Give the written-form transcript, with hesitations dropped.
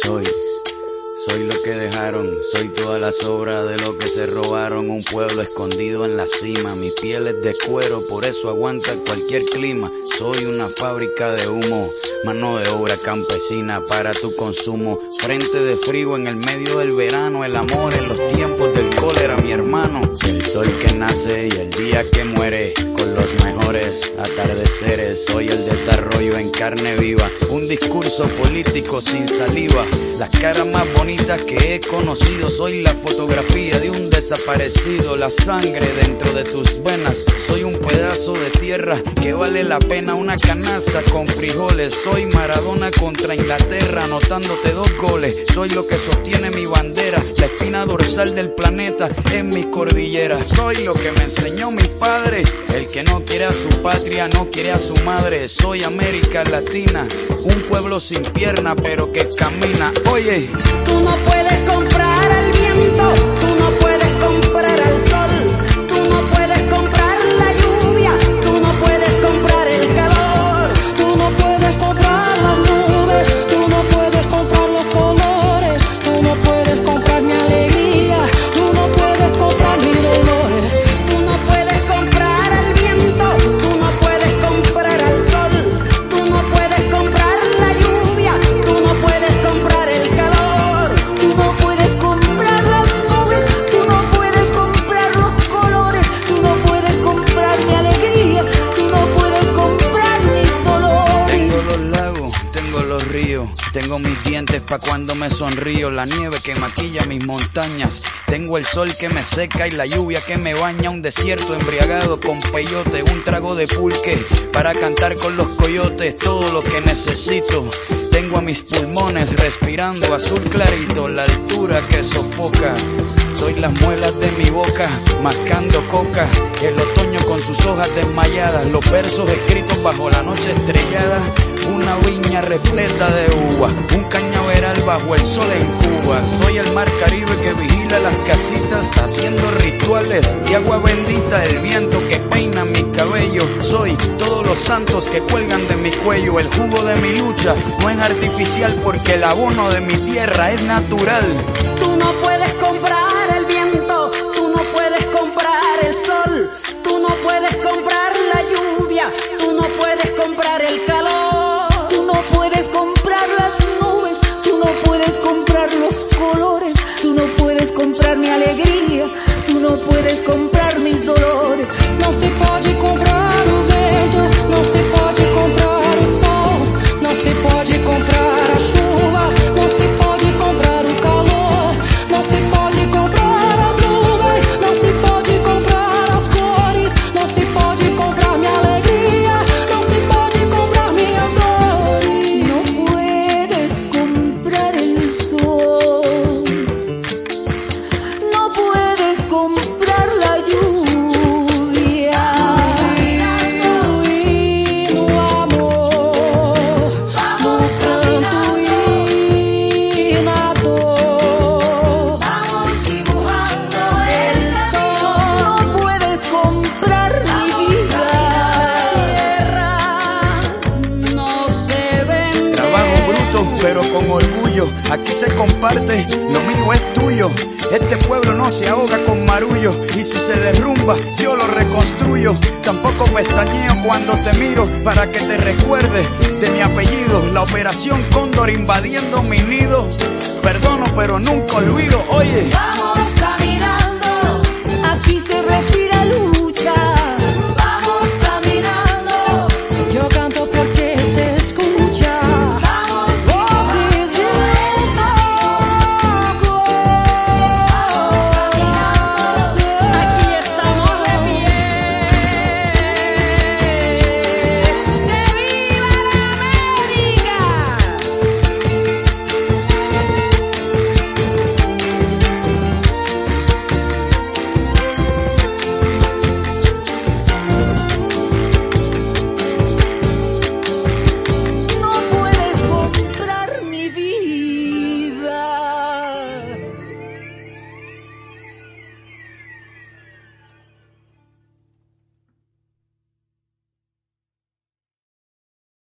Soy lo que dejaron, soy toda la sobra de lo que se robaron. Un pueblo escondido en la cima, mi piel es de cuero, por eso aguanta cualquier clima. Soy una fábrica de humo, mano de obra campesina para tu consumo. Frente de frío en el medio del verano, el amor en los tiempos del cólera, mi hermano. El sol que nace y el día que muere, con los mejores atardeceres. Soy el desarrollo en carne viva, un discurso político sin saliva. Las caras más bonitas que he conocido, soy la fotografía de un desaparecido. La sangre dentro de tus venas, soy un pedazo de tierra que vale la pena una canasta con frijoles. Soy Maradona contra Inglaterra, anotándote 2 goles. Soy lo que sostiene mi bandera, la espina dorsal del planeta en mis cordilleras. Soy lo que me enseñó mi padre, el que no quiere a su patria, no quiere a su madre. Soy América Latina, un pueblo sin pierna pero que camina. Oye, tú no puedes comprar el viento, tú no puedes comprar al sol, tú no puedes comprar la lluvia, tú no puedes comprar el calor, tú no puedes comprar las nubes, tú no puedes comprar los colores, tú no puedes comprar mi alegría, tú no puedes comprar mis dolores, tú no puedes comprar el viento, tú no puedes comprar al sol, tú no puedes comprar la lluvia, tú no puedes comprar el calor, tú no puedes comprar las nubes, tú no puedes comprar los colores, tú no puedes comprar mi alegría, tú no puedes comprar mis dolores. tengo los lagos, tengo los ríos, tengo mis dientes pa' cuando me sonrío, la nieve que maquilla mis montañas, tengo el sol que me seca y la lluvia que me baña, un desierto embriagado con peyote, un trago de pulque para cantar con los coyotes, todo lo que necesito. Tengo a mis pulmones respirando azul clarito, la altura que sofoca. Soy las muelas de mi boca, mascando coca. El otoño con sus hojas desmayadas, los versos escritos bajo la noche estrellada. Una viña repleta de uva, un cañaveral bajo el sol en Cuba. Soy el mar Caribe que vigila las casitas, haciendo rituales y agua bendita, el viento que peina mi cabello. Soy todos los santos que cuelgan de mi cuello. El jugo de mi lucha no es artificial, porque el abono de mi tierra es natural. Tú no puedes comprar el viento, tú no puedes comprar el sol, tú no puedes comprar la lluvia, tú no puedes comprar el calor, tú no puedes comprar las nubes, tú no puedes comprar los colores, tú no puedes comprar mi alegría, tú no puedes comprar mis dolores. Não se pode comprar o vento, não se pode comprar o sol, não se pode comprar a chuva, não se pode comprar o calor, não se pode comprar as nuvens, não se pode comprar as cores, não se pode comprar minha alegria, não se pode comprar minhas dores. No puedes comprar el sol, no puedes comprar la lluvia. Y no amor, no pranto y na dor. Vamos dibujando el sol. No puedes comprar mi vida. No se vende. Trabajo bruto pero con orgullo, aquí se comparte, lo mío es tuyo. Este pueblo no se ahoga con marullo, y si se derrumba yo lo reconstruyo. Tampoco pestañeo cuando te miro para que te recuerdes de mi apellido. La operación Cóndor invadiendo mi nido, perdono pero nunca olvido. Oye, Vamos